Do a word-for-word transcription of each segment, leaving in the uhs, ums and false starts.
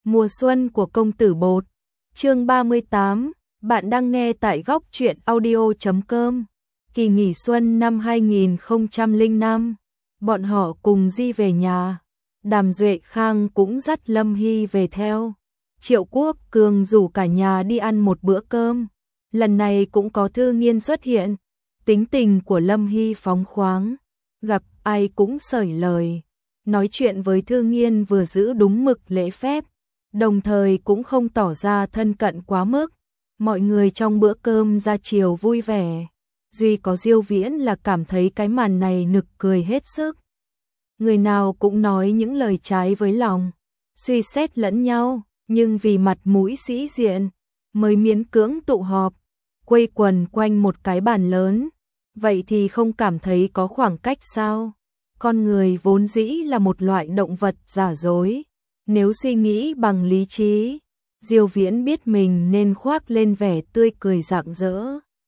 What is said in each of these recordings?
Mùa xuân của công tử bột. Chương ba mươi tám, bạn đang nghe tại góc truyện audio chấm com. Kỳ nghỉ xuân năm hai nghìn không trăm lẻ năm, bọn họ cùng di về nhà. Đàm Duệ Khang cũng dắt Lâm Hy về theo. Triệu Quốc Cường rủ cả nhà đi ăn một bữa cơm. Lần này cũng có Thư Nghiên xuất hiện. Tính tình của Lâm Hy phóng khoáng, gặp ai cũng xởi lời. Nói chuyện với Thư Nghiên vừa giữ đúng mực lễ phép, đồng thời cũng không tỏ ra thân cận quá mức. Mọi người trong bữa cơm ra chiều vui vẻ. Duy có Diêu Viễn là cảm thấy cái màn này nực cười hết sức. Người nào cũng nói những lời trái với lòng, suy xét lẫn nhau, nhưng vì mặt mũi sĩ diện, mới miễn cưỡng tụ họp, quây quần quanh một cái bàn lớn. Vậy thì không cảm thấy có khoảng cách sao? Con người vốn dĩ là một loại động vật giả dối. Nếu suy nghĩ bằng lý trí, Diêu Viễn biết mình nên khoác lên vẻ tươi cười rạng rỡ.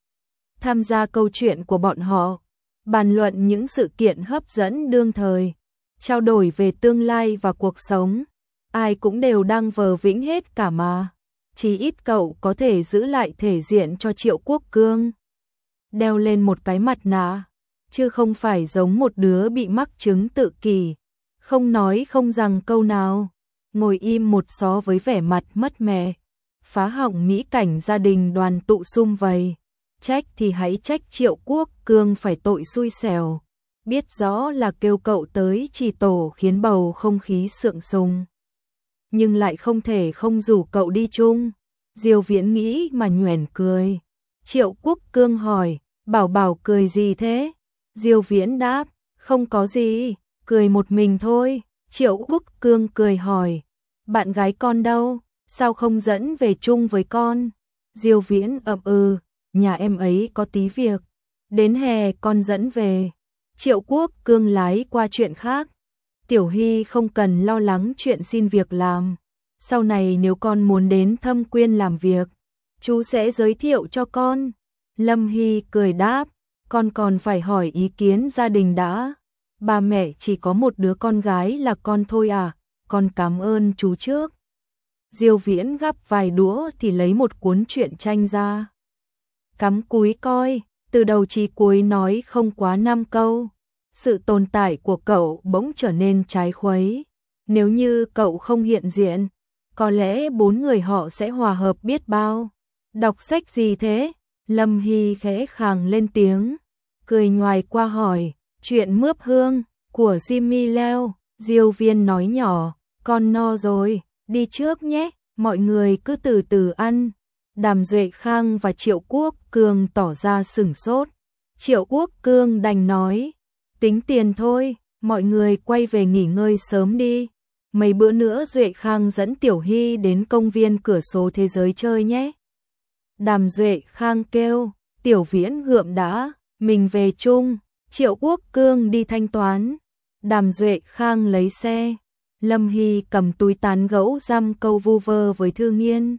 Tham gia câu chuyện của bọn họ, bàn luận những sự kiện hấp dẫn đương thời, trao đổi về tương lai và cuộc sống. Ai cũng đều đang vờ vĩnh hết cả mà. Chỉ ít cậu có thể giữ lại thể diện cho Triệu Quốc Cương. Đeo lên một cái mặt nạ, chứ không phải giống một đứa bị mắc chứng tự kỷ, không nói không rằng câu nào, ngồi im một xó với vẻ mặt mất mẹ, phá hỏng mỹ cảnh gia đình đoàn tụ sum vầy. Trách thì hãy trách Triệu Quốc Cương phải tội xui xẻo, biết rõ là kêu cậu tới chỉ tổ khiến bầu không khí sượng sùng, nhưng lại không thể không rủ cậu đi chung. Diêu Viễn nghĩ mà nhoẻn cười. Triệu Quốc Cương hỏi, Bảo Bảo cười gì thế? Diêu Viễn đáp, không có gì, cười một mình thôi. Triệu Quốc Cương cười hỏi, bạn gái con đâu, sao không dẫn về chung với con? Diêu Viễn ậm ừ, nhà em ấy có tí việc, đến hè con dẫn về. Triệu Quốc Cương lái qua chuyện khác, Tiểu Hy không cần lo lắng chuyện xin việc làm. Sau này nếu con muốn đến Thâm Quyên làm việc, chú sẽ giới thiệu cho con. Lâm Hy cười đáp, con còn phải hỏi ý kiến gia đình đã. Ba mẹ chỉ có một đứa con gái là con thôi à, con cảm ơn chú trước. Diêu Viễn gắp vài đũa thì lấy một cuốn truyện tranh ra. Cắm cúi coi, từ đầu chí cuối nói không quá năm câu. Sự tồn tại của cậu bỗng trở nên trái khuấy. Nếu như cậu không hiện diện, có lẽ bốn người họ sẽ hòa hợp biết bao. Đọc sách gì thế? Lâm Hy khẽ khàng lên tiếng, cười nhoài qua hỏi, chuyện Mướp Hương của Jimmy Leo. Diêu Viên nói nhỏ, con no rồi, đi trước nhé, mọi người cứ từ từ ăn. Đàm Duệ Khang và Triệu Quốc Cương tỏ ra sửng sốt. Triệu Quốc Cương đành nói, tính tiền thôi, mọi người quay về nghỉ ngơi sớm đi. Mấy bữa nữa Duệ Khang dẫn Tiểu Hy đến công viên cửa sổ thế giới chơi nhé. Đàm Duệ Khang kêu, Tiểu Viễn gượng đã, mình về chung. Triệu Quốc Cương đi thanh toán, Đàm Duệ Khang lấy xe. Lâm Hy cầm túi tán gẫu dăm câu vu vơ với Thư Nghiên,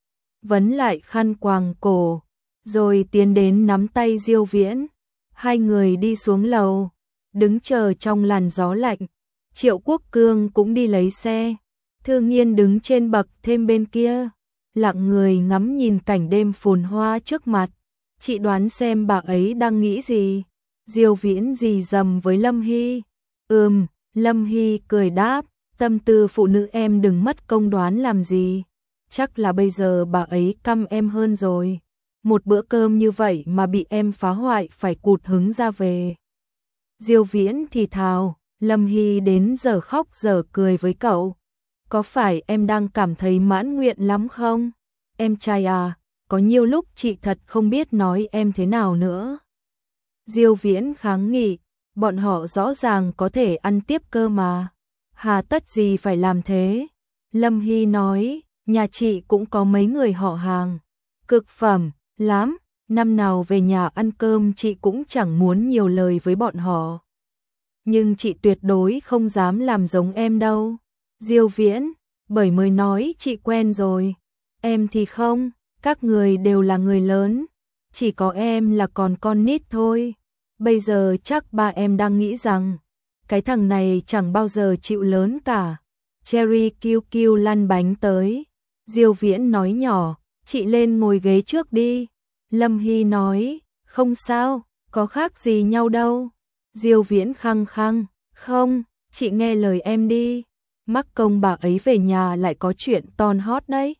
vấn lại khăn quàng cổ, rồi tiến đến nắm tay Diêu Viễn. Hai người đi xuống lầu, đứng chờ trong làn gió lạnh. Triệu Quốc Cương cũng đi lấy xe. Thư Nghiên đứng trên bậc thêm bên kia, lặng người ngắm nhìn cảnh đêm phồn hoa trước mặt. Chị đoán xem bà ấy đang nghĩ gì? Diêu Viễn rì rầm với Lâm Hy. Ừm, Lâm Hy cười đáp, tâm tư phụ nữ em đừng mất công đoán làm gì. Chắc là bây giờ bà ấy căm em hơn rồi. Một bữa cơm như vậy mà bị em phá hoại phải cụt hứng ra về. Diêu Viễn thì thào, Lâm Hy đến giờ khóc giờ cười với cậu. Có phải em đang cảm thấy mãn nguyện lắm không? Em trai à, có nhiều lúc chị thật không biết nói em thế nào nữa. Diêu Viễn kháng nghị, bọn họ rõ ràng có thể ăn tiếp cơ mà. Hà tất gì phải làm thế? Lâm Hy nói, nhà chị cũng có mấy người họ hàng cực phẩm lắm, năm nào về nhà ăn cơm chị cũng chẳng muốn nhiều lời với bọn họ. Nhưng chị tuyệt đối không dám làm giống em đâu. Diêu Viễn, bởi mới nói chị quen rồi. Em thì không, các người đều là người lớn, chỉ có em là còn con nít thôi. Bây giờ chắc ba em đang nghĩ rằng, cái thằng này chẳng bao giờ chịu lớn cả. Cherry kiu kiu lăn bánh tới. Diêu Viễn nói nhỏ, chị lên ngồi ghế trước đi. Lâm Hy nói, không sao, có khác gì nhau đâu. Diêu Viễn khăng khăng, không, chị nghe lời em đi. Mắc công bà ấy về nhà lại có chuyện ton hót đấy.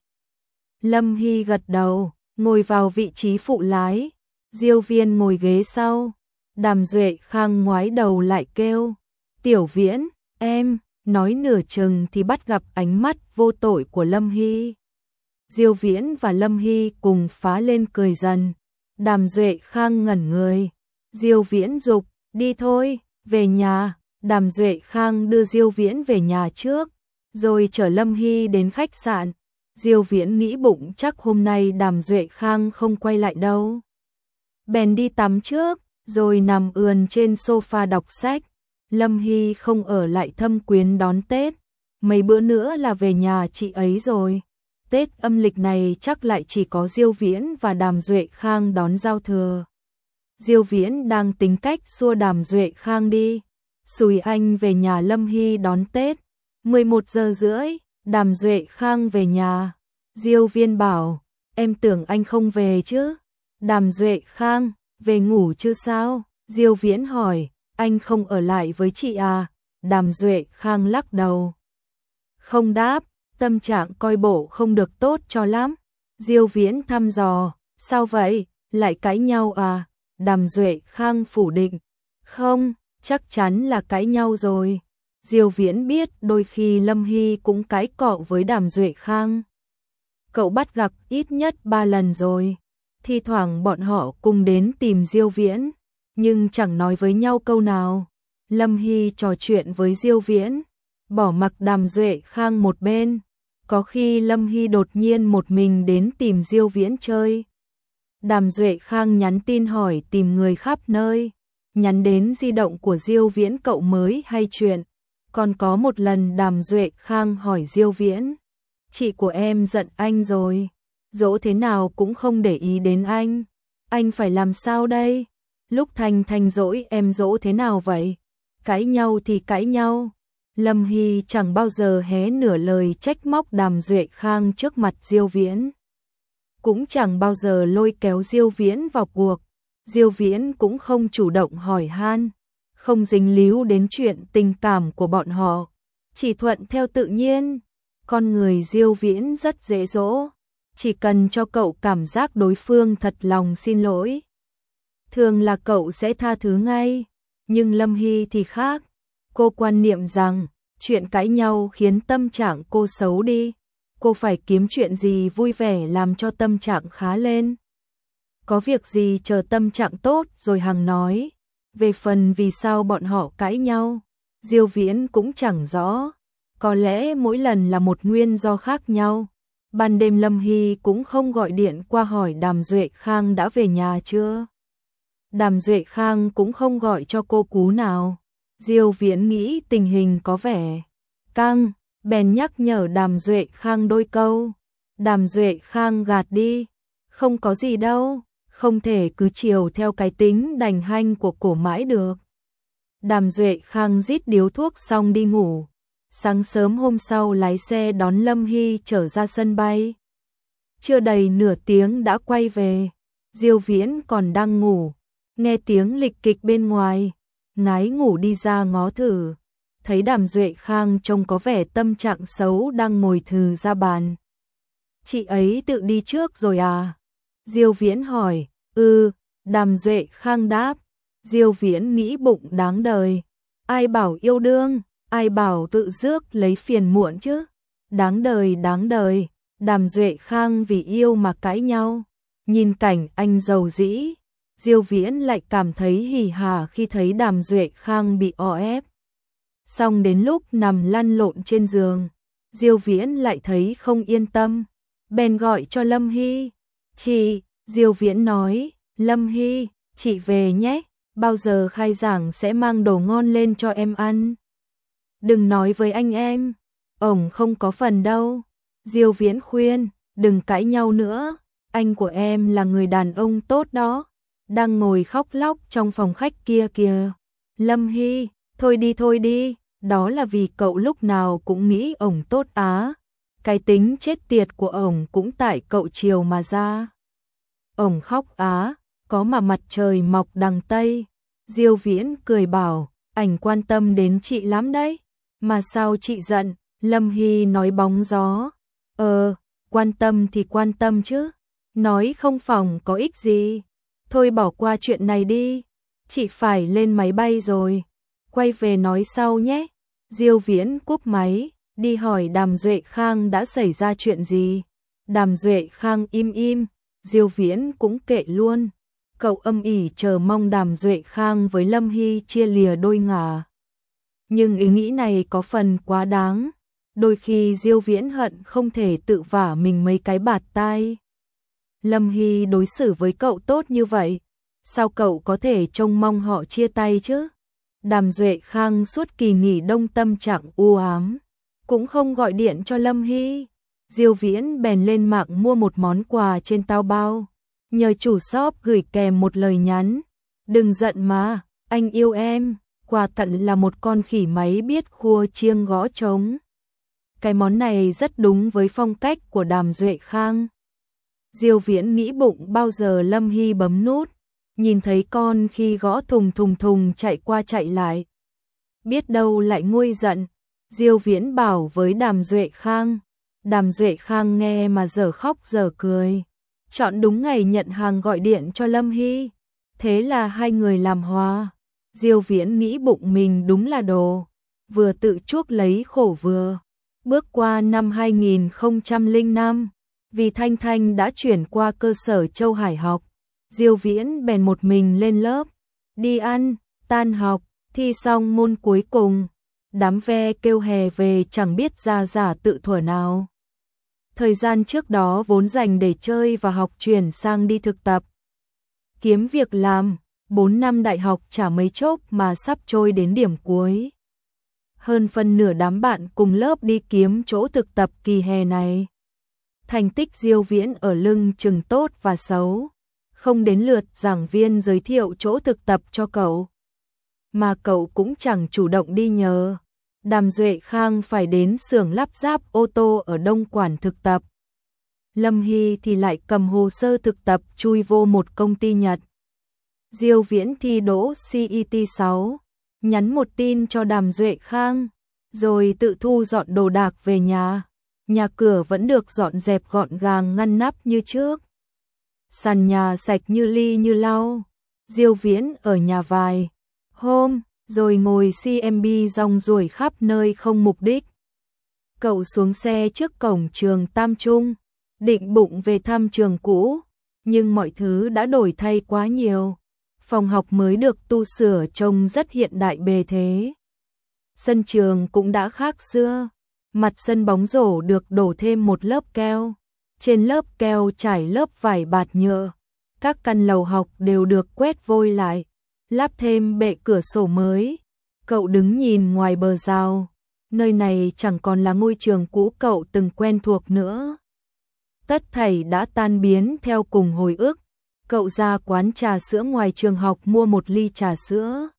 Lâm Hy gật đầu, ngồi vào vị trí phụ lái. Diêu Viên ngồi ghế sau. Đàm Duệ Khang ngoái đầu lại kêu, Tiểu Viễn, em, nói nửa chừng thì bắt gặp ánh mắt vô tội của Lâm Hy. Diêu Viễn và Lâm Hy cùng phá lên cười dần. Đàm Duệ Khang ngẩn người. Diêu Viễn dục, đi thôi, về nhà. Đàm Duệ Khang đưa Diêu Viễn về nhà trước, rồi chở Lâm Hy đến khách sạn. Diêu Viễn nghĩ bụng chắc hôm nay Đàm Duệ Khang không quay lại đâu. Bèn đi tắm trước, rồi nằm ườn trên sofa đọc sách. Lâm Hy không ở lại Thâm Quyến đón Tết, mấy bữa nữa là về nhà chị ấy rồi. Tết âm lịch này chắc lại chỉ có Diêu Viễn và Đàm Duệ Khang đón giao thừa. Diêu Viễn đang tính cách xua Đàm Duệ Khang đi. Xùi anh về nhà Lâm Hy đón Tết. mười một giờ rưỡi, Đàm Duệ Khang về nhà. Diêu Viên bảo, em tưởng anh không về chứ. Đàm Duệ Khang, về ngủ chứ sao? Diêu Viễn hỏi, anh không ở lại với chị à? Đàm Duệ Khang lắc đầu. Không đáp, tâm trạng coi bộ không được tốt cho lắm. Diêu Viễn thăm dò, sao vậy, lại cãi nhau à? Đàm Duệ Khang phủ định, không, chắc chắn là cãi nhau rồi. Diêu Viễn biết đôi khi Lâm Hy cũng cãi cọ với Đàm Duệ Khang. Cậu bắt gặp ít nhất ba lần rồi. Thi thoảng bọn họ cùng đến tìm Diêu Viễn, nhưng chẳng nói với nhau câu nào. Lâm Hy trò chuyện với Diêu Viễn, bỏ mặc Đàm Duệ Khang một bên. Có khi Lâm Hy đột nhiên một mình đến tìm Diêu Viễn chơi. Đàm Duệ Khang nhắn tin hỏi tìm người khắp nơi, nhắn đến di động của Diêu Viễn cậu mới hay chuyện. Còn có một lần Đàm Duệ Khang hỏi Diêu Viễn, chị của em giận anh rồi, dỗ thế nào cũng không để ý đến anh, anh phải làm sao đây? Lúc Thanh Thanh dỗi em dỗ thế nào vậy? Cãi nhau thì cãi nhau. Lâm Hy chẳng bao giờ hé nửa lời trách móc Đàm Duệ Khang trước mặt Diêu Viễn, cũng chẳng bao giờ lôi kéo Diêu Viễn vào cuộc. Diêu Viễn cũng không chủ động hỏi han, không dính líu đến chuyện tình cảm của bọn họ, chỉ thuận theo tự nhiên. Con người Diêu Viễn rất dễ dỗ, chỉ cần cho cậu cảm giác đối phương thật lòng xin lỗi, thường là cậu sẽ tha thứ ngay. Nhưng Lâm Hy thì khác, cô quan niệm rằng chuyện cãi nhau khiến tâm trạng cô xấu đi, cô phải kiếm chuyện gì vui vẻ làm cho tâm trạng khá lên. Có việc gì chờ tâm trạng tốt rồi hằng nói. Về phần vì sao bọn họ cãi nhau, Diêu Viễn cũng chẳng rõ, có lẽ mỗi lần là một nguyên do khác nhau. Ban đêm Lâm Hy cũng không gọi điện qua hỏi Đàm Duệ Khang đã về nhà chưa. Đàm Duệ Khang cũng không gọi cho cô cú nào. Diêu Viễn nghĩ tình hình có vẻ căng, bèn nhắc nhở Đàm Duệ Khang đôi câu. Đàm Duệ Khang gạt đi, không có gì đâu, không thể cứ chiều theo cái tính đành hanh của cổ mãi được. Đàm Duệ Khang rít điếu thuốc xong đi ngủ. Sáng sớm hôm sau lái xe đón Lâm Hy trở ra sân bay. Chưa đầy nửa tiếng đã quay về. Diêu Viễn còn đang ngủ, nghe tiếng lịch kịch bên ngoài, ngái ngủ đi ra ngó thử, thấy Đàm Duệ Khang trông có vẻ tâm trạng xấu đang ngồi thừ ra bàn. Chị ấy tự đi trước rồi à? Diêu Viễn hỏi. Ừ, Đàm Duệ Khang đáp. Diêu Viễn nghĩ bụng đáng đời, ai bảo yêu đương, ai bảo tự rước lấy phiền muộn chứ. Đáng đời đáng đời, Đàm Duệ Khang vì yêu mà cãi nhau. Nhìn cảnh anh giàu dĩ, Diêu Viễn lại cảm thấy hỉ hả khi thấy Đàm Duệ Khang bị o ép. Xong đến lúc nằm lăn lộn trên giường, Diêu Viễn lại thấy không yên tâm, bèn gọi cho Lâm Hy. Chị, Diêu Viễn nói, Lâm Hy, chị về nhé, bao giờ khai giảng sẽ mang đồ ngon lên cho em ăn. Đừng nói với anh em, ổng không có phần đâu. Diêu Viễn khuyên, đừng cãi nhau nữa, anh của em là người đàn ông tốt đó, đang ngồi khóc lóc trong phòng khách kia kìa. Lâm Hy, thôi đi thôi đi, đó là vì cậu lúc nào cũng nghĩ ổng tốt á. Cái tính chết tiệt của ổng cũng tại cậu chiều mà ra. Ổng khóc á, có mà mặt trời mọc đằng Tây. Diêu Viễn cười bảo, ảnh quan tâm đến chị lắm đấy. Mà sao chị giận? Lâm Hy nói bóng gió. Ờ, quan tâm thì quan tâm chứ. Nói không phòng có ích gì. Thôi bỏ qua chuyện này đi. Chị phải lên máy bay rồi. Quay về nói sau nhé. Diêu Viễn cúp máy, đi hỏi Đàm Duệ Khang đã xảy ra chuyện gì. Đàm Duệ Khang im im, Diêu Viễn cũng kệ luôn. Cậu âm ỉ chờ mong Đàm Duệ Khang với Lâm Hy chia lìa đôi ngả. Nhưng ý nghĩ này có phần quá đáng. Đôi khi Diêu Viễn hận không thể tự vả mình mấy cái bạt tai. Lâm Hy đối xử với cậu tốt như vậy, sao cậu có thể trông mong họ chia tay chứ? Đàm Duệ Khang suốt kỳ nghỉ đông tâm trạng u ám, cũng không gọi điện cho Lâm Hy. Diêu Viễn bèn lên mạng mua một món quà trên Taobao, nhờ chủ shop gửi kèm một lời nhắn. Đừng giận mà, anh yêu em. Quà tặng là một con khỉ máy biết khua chiêng gõ trống. Cái món này rất đúng với phong cách của Đàm Duệ Khang. Diêu Viễn nghĩ bụng bao giờ Lâm Hy bấm nút, nhìn thấy con khi gõ thùng thùng thùng chạy qua chạy lại. Biết đâu lại nguôi giận. Diêu Viễn bảo với Đàm Duệ Khang. Đàm Duệ Khang nghe mà dở khóc dở cười. Chọn đúng ngày nhận hàng gọi điện cho Lâm Hy. Thế là hai người làm hòa. Diêu Viễn nghĩ bụng mình đúng là đồ. Vừa tự chuốc lấy khổ vừa. Bước qua năm hai nghìn không trăm lẻ năm, vì Thanh Thanh đã chuyển qua cơ sở Châu Hải học, Diêu Viễn bèn một mình lên lớp, đi ăn, tan học, thi xong môn cuối cùng. Đám ve kêu hè về chẳng biết ra giả tự thuở nào. Thời gian trước đó vốn dành để chơi và học chuyển sang đi thực tập. Kiếm việc làm, bốn năm đại học chả mấy chốc mà sắp trôi đến điểm cuối. Hơn phân nửa đám bạn cùng lớp đi kiếm chỗ thực tập kỳ hè này. Thành tích Diêu Viễn ở lưng chừng tốt và xấu. Không đến lượt giảng viên giới thiệu chỗ thực tập cho cậu. Mà cậu cũng chẳng chủ động đi nhờ. Đàm Duệ Khang phải đến xưởng lắp ráp ô tô ở Đông Quản thực tập. Lâm Hy thì lại cầm hồ sơ thực tập chui vô một công ty Nhật. Diêu Viễn thi đỗ xê e tê sáu, nhắn một tin cho Đàm Duệ Khang, rồi tự thu dọn đồ đạc về nhà. Nhà cửa vẫn được dọn dẹp gọn gàng ngăn nắp như trước. Sàn nhà sạch như ly như lau. Diêu Viễn ở nhà vài hôm, rồi ngồi xê em bê rong ruổi khắp nơi không mục đích. Cậu xuống xe trước cổng trường Tam Trung, định bụng về thăm trường cũ, nhưng mọi thứ đã đổi thay quá nhiều. Phòng học mới được tu sửa trông rất hiện đại bề thế. Sân trường cũng đã khác xưa. Mặt sân bóng rổ được đổ thêm một lớp keo. Trên lớp keo trải lớp vải bạt nhựa. Các căn lầu học đều được quét vôi lại, lắp thêm bệ cửa sổ mới. Cậu đứng nhìn ngoài bờ rào. Nơi này chẳng còn là ngôi trường cũ cậu từng quen thuộc nữa. Tất thảy đã tan biến theo cùng hồi ức. Cậu ra quán trà sữa ngoài trường học mua một ly trà sữa.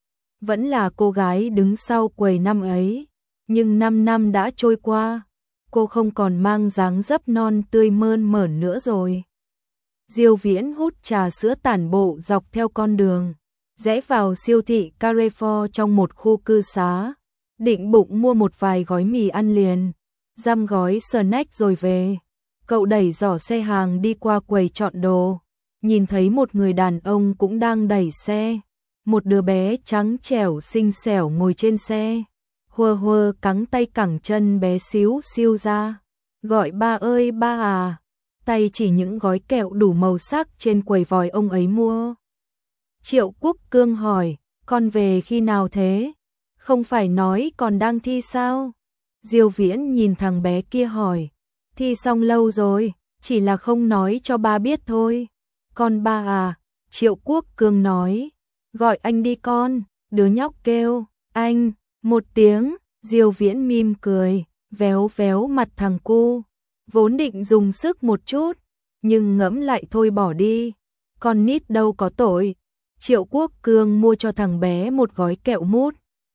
Vẫn là cô gái đứng sau quầy năm ấy. Nhưng năm năm đã trôi qua, cô không còn mang dáng dấp non tươi mơn mởn nữa rồi. Diêu Viễn hút trà sữa tản bộ dọc theo con đường, rẽ vào siêu thị Carrefour trong một khu cư xá, định bụng mua một vài gói mì ăn liền, giam gói snack rồi về. Cậu đẩy giỏ xe hàng đi qua quầy chọn đồ, nhìn thấy một người đàn ông cũng đang đẩy xe, một đứa bé trắng trẻo xinh xẻo ngồi trên xe. Hùa hùa cẳng tay cẳng chân bé xíu xiu ra, gọi ba ơi ba à, tay chỉ những gói kẹo đủ màu sắc trên quầy vòi ông ấy mua. Triệu Quốc Cương hỏi, con về khi nào thế? Không phải nói còn đang thi sao? Diêu Viễn nhìn thằng bé kia hỏi, thi xong lâu rồi, chỉ là không nói cho ba biết thôi. Con ba à? Triệu Quốc Cương nói, gọi anh đi con. Đứa nhóc kêu, anh. Một tiếng, Diêu Viễn mỉm cười, véo véo mặt thằng cu, vốn định dùng sức một chút, nhưng ngẫm lại thôi bỏ đi, con nít đâu có tội. Triệu Quốc Cương mua cho thằng bé một gói kẹo mút,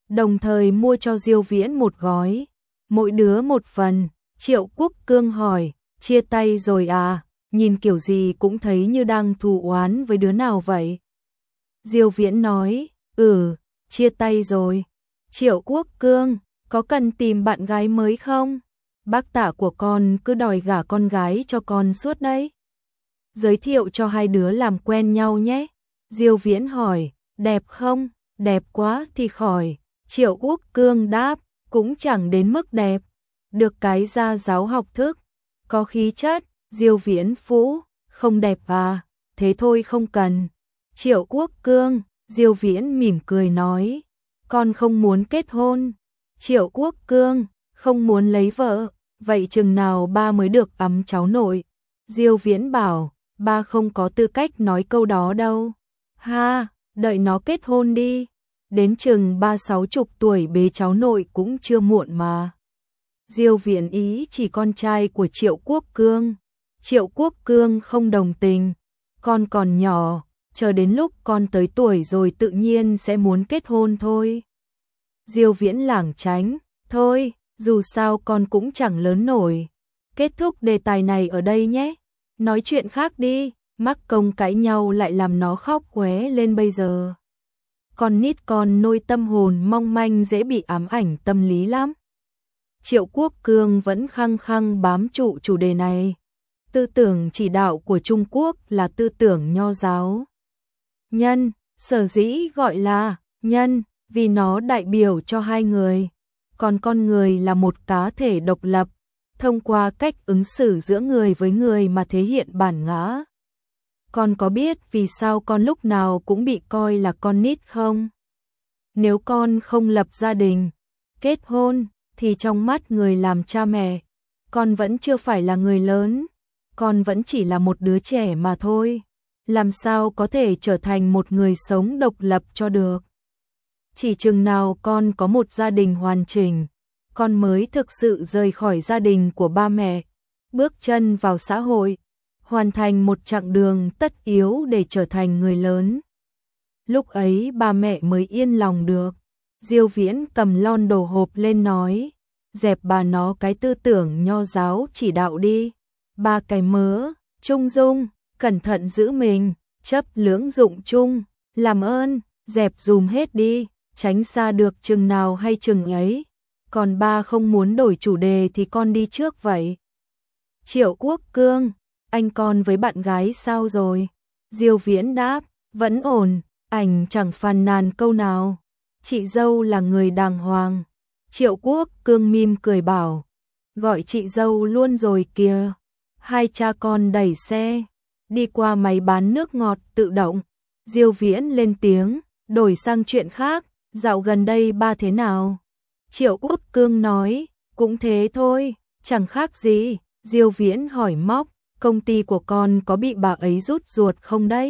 đồng thời mua cho Diêu Viễn một gói, mỗi đứa một phần. Triệu Quốc Cương hỏi, chia tay rồi à, nhìn kiểu gì cũng thấy như đang thù oán với đứa nào vậy. Diêu Viễn nói, ừ, chia tay rồi. Triệu Quốc Cương, có cần tìm bạn gái mới không? Bác Tạ của con cứ đòi gả con gái cho con suốt đấy. Giới thiệu cho hai đứa làm quen nhau nhé. Diêu Viễn hỏi, đẹp không? Đẹp quá thì khỏi. Triệu Quốc Cương đáp, cũng chẳng đến mức đẹp. Được cái gia giáo học thức, có khí chất. Diêu Viễn phũ, không đẹp à, thế thôi không cần. Triệu Quốc Cương, Diêu Viễn mỉm cười nói, con không muốn kết hôn. Triệu Quốc Cương, không muốn lấy vợ, vậy chừng nào ba mới được ấm cháu nội? Diêu Viễn bảo, ba không có tư cách nói câu đó đâu. Ha, đợi nó kết hôn đi, đến chừng ba sáu chục tuổi bế cháu nội cũng chưa muộn mà. Diêu Viễn ý chỉ con trai của Triệu Quốc Cương. Triệu Quốc Cương không đồng tình, con còn nhỏ, chờ đến lúc con tới tuổi rồi tự nhiên sẽ muốn kết hôn thôi. Diêu Viễn lảng tránh, thôi, dù sao con cũng chẳng lớn nổi. Kết thúc đề tài này ở đây nhé, nói chuyện khác đi, mắc công cãi nhau lại làm nó khóc qué lên bây giờ. Con nít con nôi tâm hồn mong manh dễ bị ám ảnh tâm lý lắm. Triệu Quốc Cương vẫn khăng khăng bám trụ chủ đề này. Tư tưởng chỉ đạo của Trung Quốc là tư tưởng nho giáo. Nhân, sở dĩ gọi là nhân, vì nó đại biểu cho hai người. Còn con người là một cá thể độc lập, thông qua cách ứng xử giữa người với người mà thể hiện bản ngã. Con có biết vì sao con lúc nào cũng bị coi là con nít không? Nếu con không lập gia đình, kết hôn, thì trong mắt người làm cha mẹ, con vẫn chưa phải là người lớn, con vẫn chỉ là một đứa trẻ mà thôi. Làm sao có thể trở thành một người sống độc lập cho được? Chỉ chừng nào con có một gia đình hoàn chỉnh, con mới thực sự rời khỏi gia đình của ba mẹ, bước chân vào xã hội, hoàn thành một chặng đường tất yếu để trở thành người lớn. Lúc ấy ba mẹ mới yên lòng được. Diêu Viễn cầm lon đồ hộp lên nói, dẹp bà nó cái tư tưởng nho giáo chỉ đạo đi. Ba cái mớ, trung dung, cẩn thận giữ mình, chấp lưỡng dụng chung, làm ơn, dẹp dùm hết đi, tránh xa được chừng nào hay chừng ấy. Còn ba không muốn đổi chủ đề thì con đi trước vậy. Triệu Quốc Cương, anh con với bạn gái sao rồi? Diêu Viễn đáp, vẫn ổn, ảnh chẳng phàn nàn câu nào. Chị dâu là người đàng hoàng. Triệu Quốc Cương mỉm cười bảo, gọi chị dâu luôn rồi kìa. Hai cha con đẩy xe, đi qua máy bán nước ngọt tự động. Diêu Viễn lên tiếng, đổi sang chuyện khác, dạo gần đây ba thế nào? Triệu Quốc Cương nói, cũng thế thôi, chẳng khác gì. Diêu Viễn hỏi móc, công ty của con có bị bà ấy rút ruột không đấy?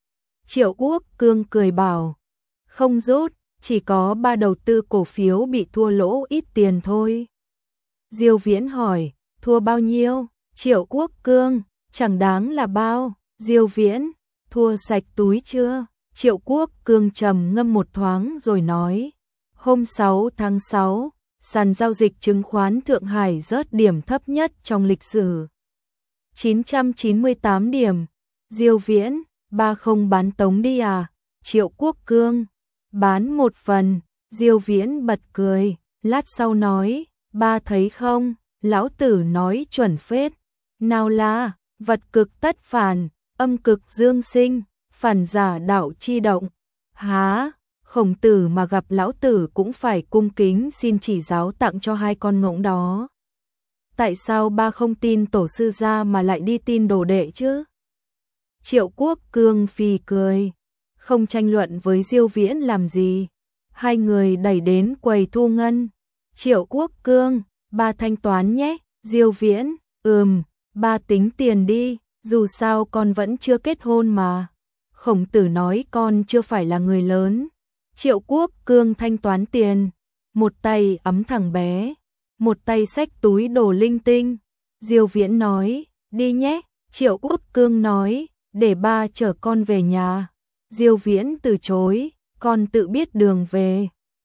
Triệu Quốc Cương cười bảo, không rút, chỉ có ba đầu tư cổ phiếu bị thua lỗ ít tiền thôi. Diêu Viễn hỏi, thua bao nhiêu? Triệu Quốc Cương, chẳng đáng là bao. Diêu Viễn, thua sạch túi chưa? Triệu Quốc Cương trầm ngâm một thoáng rồi nói, hôm sáu tháng sáu, sàn giao dịch chứng khoán Thượng Hải rớt điểm thấp nhất trong lịch sử. chín trăm chín mươi tám điểm. Diêu Viễn, ba không bán tống đi à? Triệu Quốc Cương, bán một phần. Diêu Viễn bật cười, lát sau nói, ba thấy không, lão tử nói chuẩn phết. Nào là, vật cực tất phản, âm cực dương sinh, phản giả đạo chi động. Há, Khổng Tử mà gặp lão tử cũng phải cung kính xin chỉ giáo tặng cho hai con ngỗng đó. Tại sao ba không tin tổ sư gia mà lại đi tin đồ đệ chứ? Triệu Quốc Cương phì cười, không tranh luận với Diêu Viễn làm gì. Hai người đẩy đến quầy thu ngân. Triệu Quốc Cương, ba thanh toán nhé. Diêu Viễn, ừm, ba tính tiền đi, dù sao con vẫn chưa kết hôn mà. Khổng Tử nói con chưa phải là người lớn. Triệu Quốc Cương thanh toán tiền, một tay ấm thằng bé, một tay xách túi đồ linh tinh. Diêu Viễn nói, đi nhé. Triệu Quốc Cương nói, để ba chở con về nhà. Diêu Viễn từ chối, con tự biết đường về.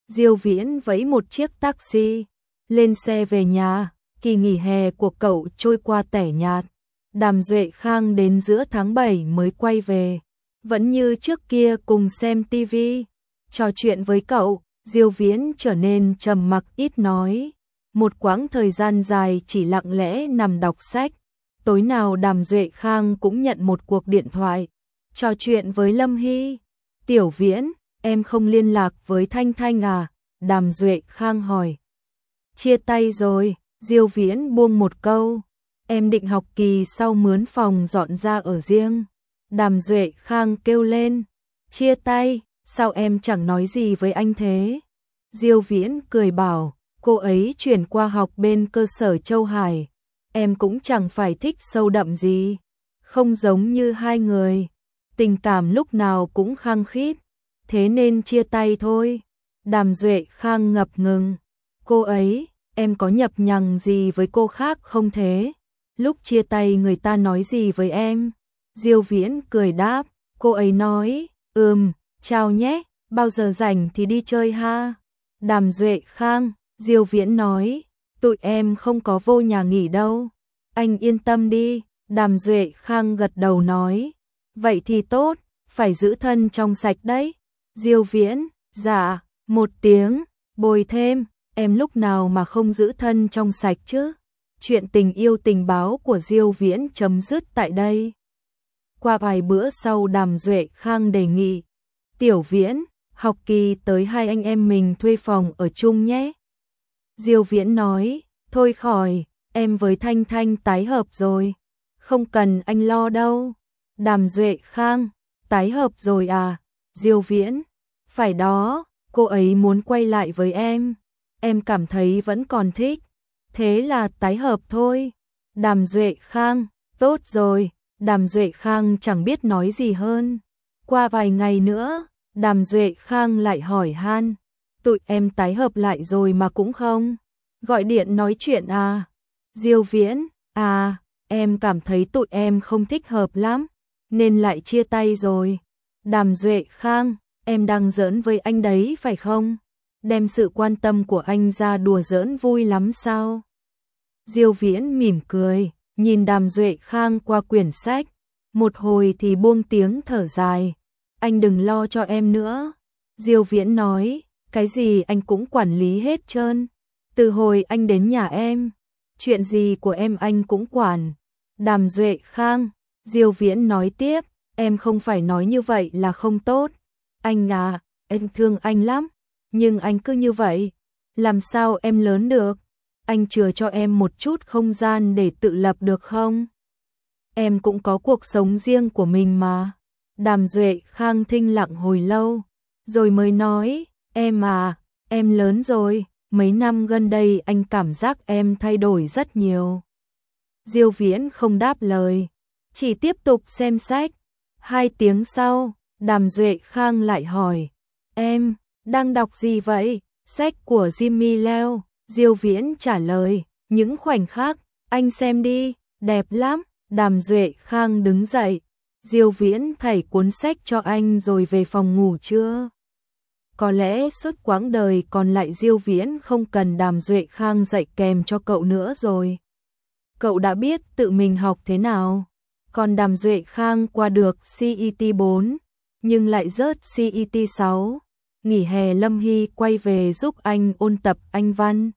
Diêu Viễn vẫy một chiếc taxi, lên xe về nhà. Kỳ nghỉ hè của cậu trôi qua tẻ nhạt. Đàm Duệ Khang đến giữa tháng bảy mới quay về, vẫn như trước kia cùng xem tivi, trò chuyện với cậu. Diêu Viễn trở nên trầm mặc ít nói, một quãng thời gian dài chỉ lặng lẽ nằm đọc sách. Tối nào Đàm Duệ Khang cũng nhận một cuộc điện thoại, trò chuyện với Lâm Hy. Tiểu Viễn, em không liên lạc với Thanh Thanh à? Đàm Duệ Khang hỏi. Chia tay rồi, Diêu Viễn buông một câu. Em định học kỳ sau mướn phòng dọn ra ở riêng. Đàm Duệ Khang kêu lên. Chia tay, sao em chẳng nói gì với anh thế? Diêu Viễn cười bảo, cô ấy chuyển qua học bên cơ sở Châu Hải. Em cũng chẳng phải thích sâu đậm gì. Không giống như hai người. Tình cảm lúc nào cũng khăng khít. Thế nên chia tay thôi. Đàm Duệ Khang ngập ngừng. Cô ấy, em có nhập nhằng gì với cô khác không thế? Lúc chia tay người ta nói gì với em? Diêu Viễn cười đáp, cô ấy nói, ừm, chào nhé, bao giờ rảnh thì đi chơi ha. Đàm Duệ Khang, Diêu Viễn nói, tụi em không có vô nhà nghỉ đâu. Anh yên tâm đi, Đàm Duệ Khang gật đầu nói, vậy thì tốt, phải giữ thân trong sạch đấy. Diêu Viễn, dạ, một tiếng, bồi thêm, em lúc nào mà không giữ thân trong sạch chứ? Chuyện tình yêu tình báo của Diêu Viễn chấm dứt tại đây. Qua vài bữa sau Đàm Duệ Khang đề nghị, Tiểu Viễn, học kỳ tới hai anh em mình thuê phòng ở chung nhé. Diêu Viễn nói, thôi khỏi, em với Thanh Thanh tái hợp rồi, không cần anh lo đâu. Đàm Duệ Khang, tái hợp rồi à? Diêu Viễn, phải đó, cô ấy muốn quay lại với em, em cảm thấy vẫn còn thích, thế là tái hợp thôi. Đàm Duệ Khang, tốt rồi. Đàm Duệ Khang chẳng biết nói gì hơn. Qua vài ngày nữa, Đàm Duệ Khang lại hỏi han, tụi em tái hợp lại rồi mà cũng không gọi điện nói chuyện à? Diêu Viễn, à, em cảm thấy tụi em không thích hợp lắm, nên lại chia tay rồi. Đàm Duệ Khang, em đang giỡn với anh đấy phải không? Đem sự quan tâm của anh ra đùa giỡn vui lắm sao? Diêu Viễn mỉm cười, nhìn Đàm Duệ Khang qua quyển sách, một hồi thì buông tiếng thở dài. Anh đừng lo cho em nữa. Diêu Viễn nói, cái gì anh cũng quản lý hết trơn. Từ hồi anh đến nhà em, chuyện gì của em anh cũng quản. Đàm Duệ Khang, Diêu Viễn nói tiếp, em không phải nói như vậy là không tốt. Anh à, em thương anh lắm, nhưng anh cứ như vậy, làm sao em lớn được? Anh chừa cho em một chút không gian để tự lập được không? Em cũng có cuộc sống riêng của mình mà. Đàm Duệ Khang thinh lặng hồi lâu, rồi mới nói, em à, em lớn rồi, mấy năm gần đây anh cảm giác em thay đổi rất nhiều. Diêu Viễn không đáp lời, chỉ tiếp tục xem sách. Hai tiếng sau, Đàm Duệ Khang lại hỏi, em đang đọc gì vậy? Sách của Jimmy Leo. Diêu Viễn trả lời, những khoảnh khắc, anh xem đi, đẹp lắm. Đàm Duệ Khang đứng dậy, Diêu Viễn thảy cuốn sách cho anh rồi về phòng ngủ chưa? Có lẽ suốt quãng đời còn lại Diêu Viễn không cần Đàm Duệ Khang dạy kèm cho cậu nữa rồi. Cậu đã biết tự mình học thế nào. Còn Đàm Duệ Khang qua được xê e tê bốn, nhưng lại rớt xê e tê sáu. Nghỉ hè Lâm Hy quay về giúp anh ôn tập Anh văn.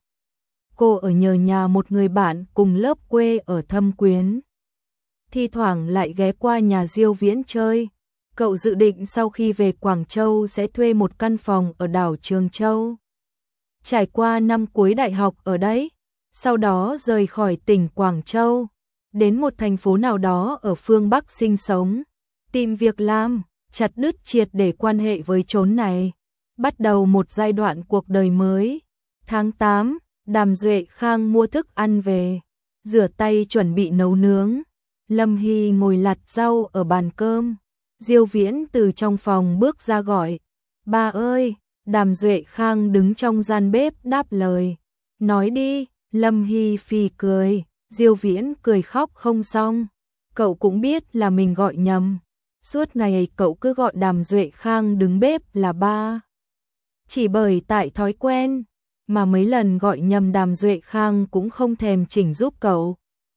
Cô ở nhờ nhà một người bạn cùng lớp quê ở Thâm Quyến. Thi thoảng lại ghé qua nhà Diêu Viễn chơi. Cậu dự định sau khi về Quảng Châu sẽ thuê một căn phòng ở đảo Trường Châu. Trải qua năm cuối đại học ở đấy, sau đó rời khỏi tỉnh Quảng Châu, đến một thành phố nào đó ở phương Bắc sinh sống, tìm việc làm, chặt đứt triệt để quan hệ với chốn này, bắt đầu một giai đoạn cuộc đời mới. Tháng tám, Đàm Duệ Khang mua thức ăn về, rửa tay chuẩn bị nấu nướng. Lâm Hy ngồi lặt rau ở bàn cơm. Diêu Viễn từ trong phòng bước ra gọi, ba ơi. Đàm Duệ Khang đứng trong gian bếp đáp lời, nói đi. Lâm Hy phì cười, Diêu Viễn cười khóc không xong. Cậu cũng biết là mình gọi nhầm. Suốt ngày cậu cứ gọi Đàm Duệ Khang đứng bếp là ba. Chỉ bởi tại thói quen, mà mấy lần gọi nhầm Đàm Duệ Khang cũng không thèm chỉnh giúp cậu.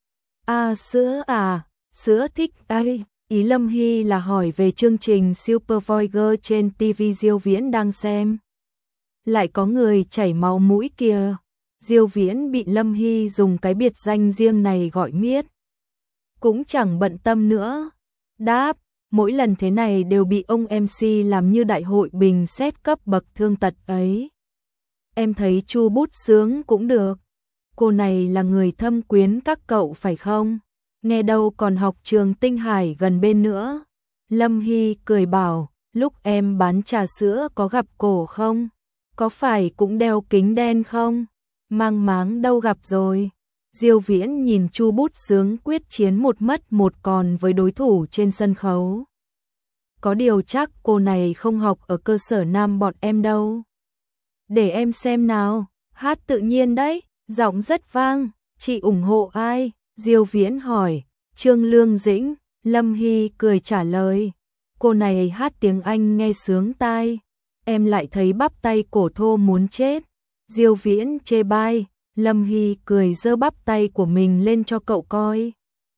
À sữa à, sữa thích ai? Ý Lâm Hy là hỏi về chương trình Supervoicer trên ti vi Diêu Viễn đang xem. Lại có người chảy máu mũi kìa. Diêu Viễn bị Lâm Hy dùng cái biệt danh riêng này gọi miết. Cũng chẳng bận tâm nữa. Đáp, mỗi lần thế này đều bị ông em xê làm như đại hội bình xét cấp bậc thương tật ấy. Em thấy Chu Bút Sướng cũng được. Cô này là người thâm quyến các cậu phải không? Nghe đâu còn học trường Tinh Hải gần bên nữa. Lâm Hy cười bảo, lúc em bán trà sữa có gặp cổ không? Có phải cũng đeo kính đen không? Mang máng đâu gặp rồi. Diêu Viễn nhìn Chu Bút Sướng quyết chiến một mất một còn với đối thủ trên sân khấu. Có điều chắc cô này không học ở cơ sở nam bọn em đâu. Để em xem nào, hát tự nhiên đấy, giọng rất vang, chị ủng hộ ai? Diêu Viễn hỏi, Trương Lương Dĩnh. Lâm Hy cười trả lời, cô này hát tiếng Anh nghe sướng tai, em lại thấy bắp tay cổ thô muốn chết. Diêu Viễn chê bai, Lâm Hy cười giơ bắp tay của mình lên cho cậu coi.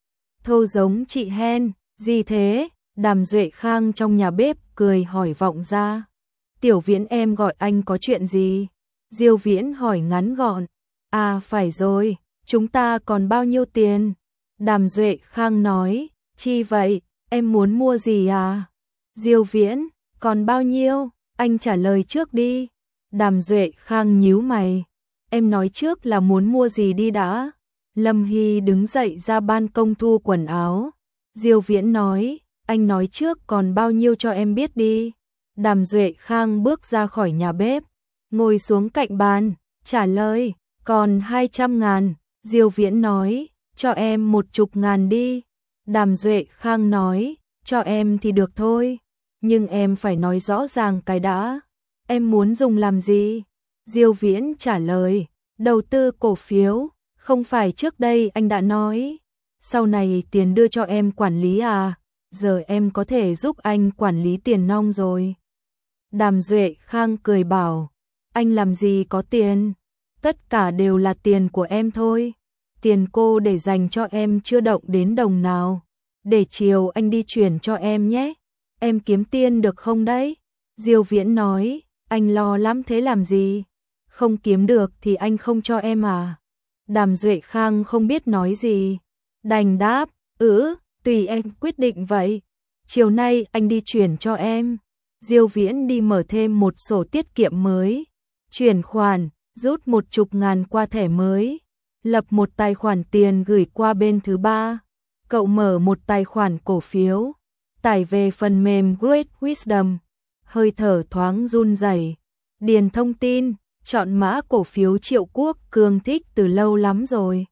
Thô giống chị Hen, gì thế? Đàm Duệ Khang trong nhà bếp cười hỏi vọng ra. Tiểu Viễn em gọi anh có chuyện gì? Diêu Viễn hỏi ngắn gọn. À phải rồi, chúng ta còn bao nhiêu tiền? Đàm Duệ Khang nói, chi vậy, em muốn mua gì à? Diêu Viễn, còn bao nhiêu? Anh trả lời trước đi. Đàm Duệ Khang nhíu mày. Em nói trước là muốn mua gì đi đã. Lâm Hy đứng dậy ra ban công thu quần áo. Diêu Viễn nói, anh nói trước còn bao nhiêu cho em biết đi. Đàm Duệ Khang bước ra khỏi nhà bếp, ngồi xuống cạnh bàn, trả lời, còn hai trăm ngàn. Diêu Viễn nói, cho em một chục ngàn đi. Đàm Duệ Khang nói, cho em thì được thôi, nhưng em phải nói rõ ràng cái đã. Em muốn dùng làm gì? Diêu Viễn trả lời, đầu tư cổ phiếu, không phải trước đây anh đã nói, sau này tiền đưa cho em quản lý à, giờ em có thể giúp anh quản lý tiền nong rồi. Đàm Duệ Khang cười bảo, anh làm gì có tiền, tất cả đều là tiền của em thôi, tiền cô để dành cho em chưa động đến đồng nào, để chiều anh đi chuyển cho em nhé, em kiếm tiền được không đấy? Diêu Viễn nói, anh lo lắm thế làm gì, không kiếm được thì anh không cho em à? Đàm Duệ Khang không biết nói gì, đành đáp, ừ, tùy em quyết định vậy, chiều nay anh đi chuyển cho em. Diêu Viễn đi mở thêm một sổ tiết kiệm mới, chuyển khoản, rút một chục ngàn qua thẻ mới, lập một tài khoản tiền gửi qua bên thứ ba. Cậu mở một tài khoản cổ phiếu, tải về phần mềm Great Wisdom, hơi thở thoáng run rẩy, điền thông tin, chọn mã cổ phiếu Triệu Quốc Cường thích từ lâu lắm rồi.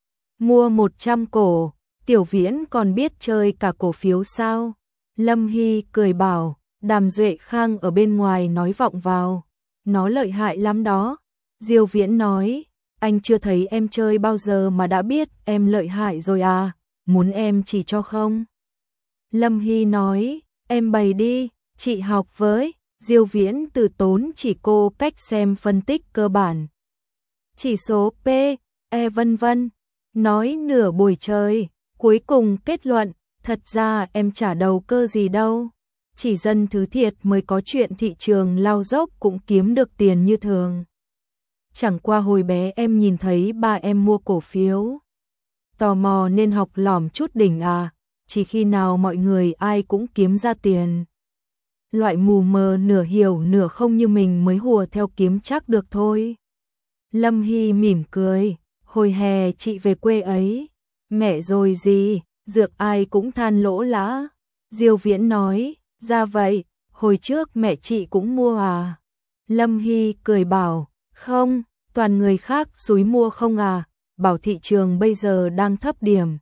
Mua một trăm cổ, Tiểu Viễn còn biết chơi cả cổ phiếu sao? Lâm Hy cười bảo, Đàm Duệ Khang ở bên ngoài nói vọng vào, nó lợi hại lắm đó. Diêu Viễn nói, anh chưa thấy em chơi bao giờ mà đã biết em lợi hại rồi à, muốn em chỉ cho không? Lâm Hy nói, em bày đi, chị học với. Diêu Viễn từ tốn chỉ cô cách xem phân tích cơ bản, chỉ số P, E vân vân, nói nửa buổi trời, cuối cùng kết luận, thật ra em chả đầu cơ gì đâu, chỉ dân thứ thiệt mới có chuyện thị trường lao dốc cũng kiếm được tiền như thường. Chẳng qua hồi bé em nhìn thấy ba em mua cổ phiếu, tò mò nên học lỏm chút đỉnh à, chỉ khi nào mọi người ai cũng kiếm ra tiền. Loại mù mờ nửa hiểu nửa không như mình mới hùa theo kiếm chắc được thôi. Lâm Hy mỉm cười, hồi hè chị về quê ấy, mẹ rồi gì, dược ai cũng than lỗ lã. Diêu Viễn nói, ra vậy, hồi trước mẹ chị cũng mua à? Lâm Hy cười bảo, không, toàn người khác xúi mua không à, bảo thị trường bây giờ đang thấp điểm.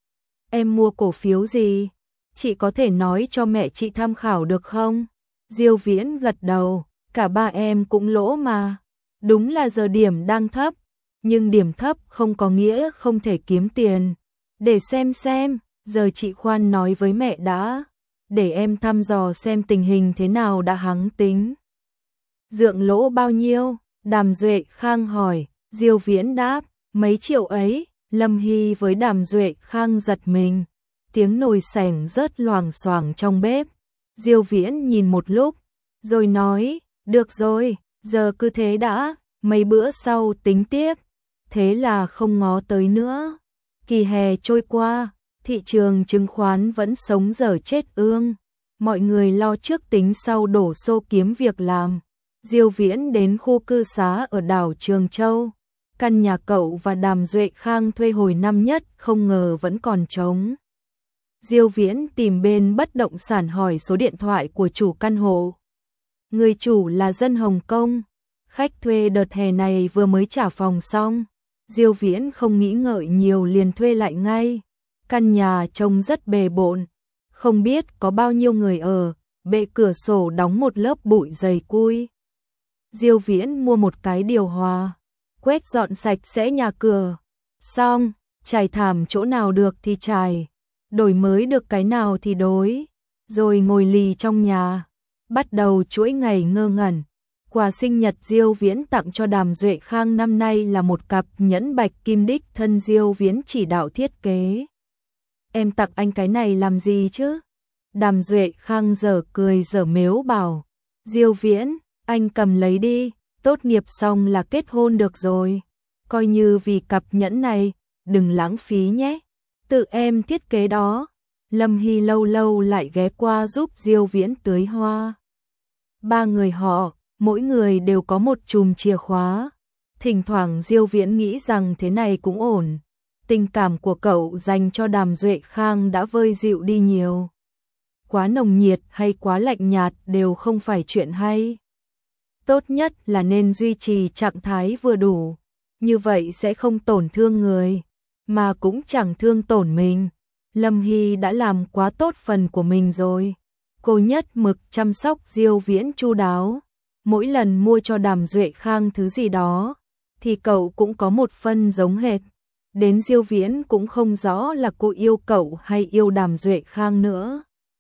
Em mua cổ phiếu gì? Chị có thể nói cho mẹ chị tham khảo được không? Diêu Viễn gật đầu, cả ba em cũng lỗ mà. Đúng là giờ điểm đang thấp, nhưng điểm thấp không có nghĩa không thể kiếm tiền. Để xem xem, giờ chị khoan nói với mẹ đã, để em thăm dò xem tình hình thế nào đã hắng tính. Dượng lỗ bao nhiêu? Đàm Duệ Khang hỏi. Diêu Viễn đáp, mấy triệu ấy. Lâm Hy với Đàm Duệ Khang giật mình. Tiếng nồi sảnh rớt loảng xoảng trong bếp. Diêu Viễn nhìn một lúc, rồi nói, được rồi, giờ cứ thế đã, mấy bữa sau tính tiếp. Thế là không ngó tới nữa. Kỳ hè trôi qua, thị trường chứng khoán vẫn sống dở chết ương. Mọi người lo trước tính sau đổ xô kiếm việc làm. Diêu Viễn đến khu cư xá ở đảo Trường Châu. Căn nhà cậu và Đàm Duệ Khang thuê hồi năm nhất không ngờ vẫn còn trống. Diêu Viễn tìm bên bất động sản hỏi số điện thoại của chủ căn hộ. Người chủ là dân Hồng Kông. Khách thuê đợt hè này vừa mới trả phòng xong. Diêu Viễn không nghĩ ngợi nhiều liền thuê lại ngay. Căn nhà trông rất bề bộn. Không biết có bao nhiêu người ở. Bệ cửa sổ đóng một lớp bụi dày cui. Diêu Viễn mua một cái điều hòa. Quét dọn sạch sẽ nhà cửa. Xong, trải thảm chỗ nào được thì trải. Đổi mới được cái nào thì đối. Rồi ngồi lì trong nhà. Bắt đầu chuỗi ngày ngơ ngẩn. Quà sinh nhật Diêu Viễn tặng cho Đàm Duệ Khang năm nay là một cặp nhẫn bạch kim đích thân Diêu Viễn chỉ đạo thiết kế. Em tặng anh cái này làm gì chứ? Đàm Duệ Khang dở cười dở mếu bảo. Diêu Viễn, anh cầm lấy đi, tốt nghiệp xong là kết hôn được rồi. Coi như vì cặp nhẫn này, đừng lãng phí nhé. Tự em thiết kế đó. Lâm Hy lâu lâu lại ghé qua giúp Diêu Viễn tưới hoa. Ba người họ, mỗi người đều có một chùm chìa khóa. Thỉnh thoảng Diêu Viễn nghĩ rằng thế này cũng ổn. Tình cảm của cậu dành cho Đàm Duệ Khang đã vơi dịu đi nhiều. Quá nồng nhiệt hay quá lạnh nhạt đều không phải chuyện hay. Tốt nhất là nên duy trì trạng thái vừa đủ. Như vậy sẽ không tổn thương người, mà cũng chẳng thương tổn mình. Lâm Hy đã làm quá tốt phần của mình rồi. Cô nhất mực chăm sóc Diêu Viễn chu đáo. Mỗi lần mua cho Đàm Duệ Khang thứ gì đó, thì cậu cũng có một phần giống hệt. Đến Diêu Viễn cũng không rõ là cô yêu cậu hay yêu Đàm Duệ Khang nữa.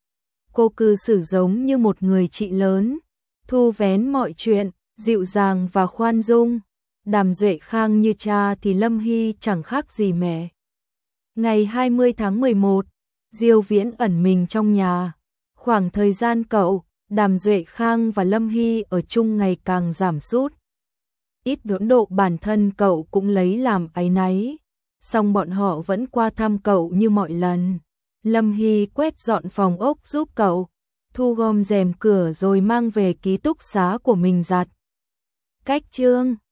Cô cư xử giống như một người chị lớn, thu vén mọi chuyện, dịu dàng và khoan dung. Đàm Duệ Khang như cha thì Lâm Hy chẳng khác gì mẹ. Ngày hai mươi tháng mười một, Diêu Viễn ẩn mình trong nhà. Khoảng thời gian cậu, Đàm Duệ Khang và Lâm Hy ở chung ngày càng giảm sút. Ít đỗn độ bản thân cậu cũng lấy làm áy náy. Song bọn họ vẫn qua thăm cậu như mọi lần. Lâm Hy quét dọn phòng ốc giúp cậu, thu gom rèm cửa rồi mang về ký túc xá của mình giặt. Cách chương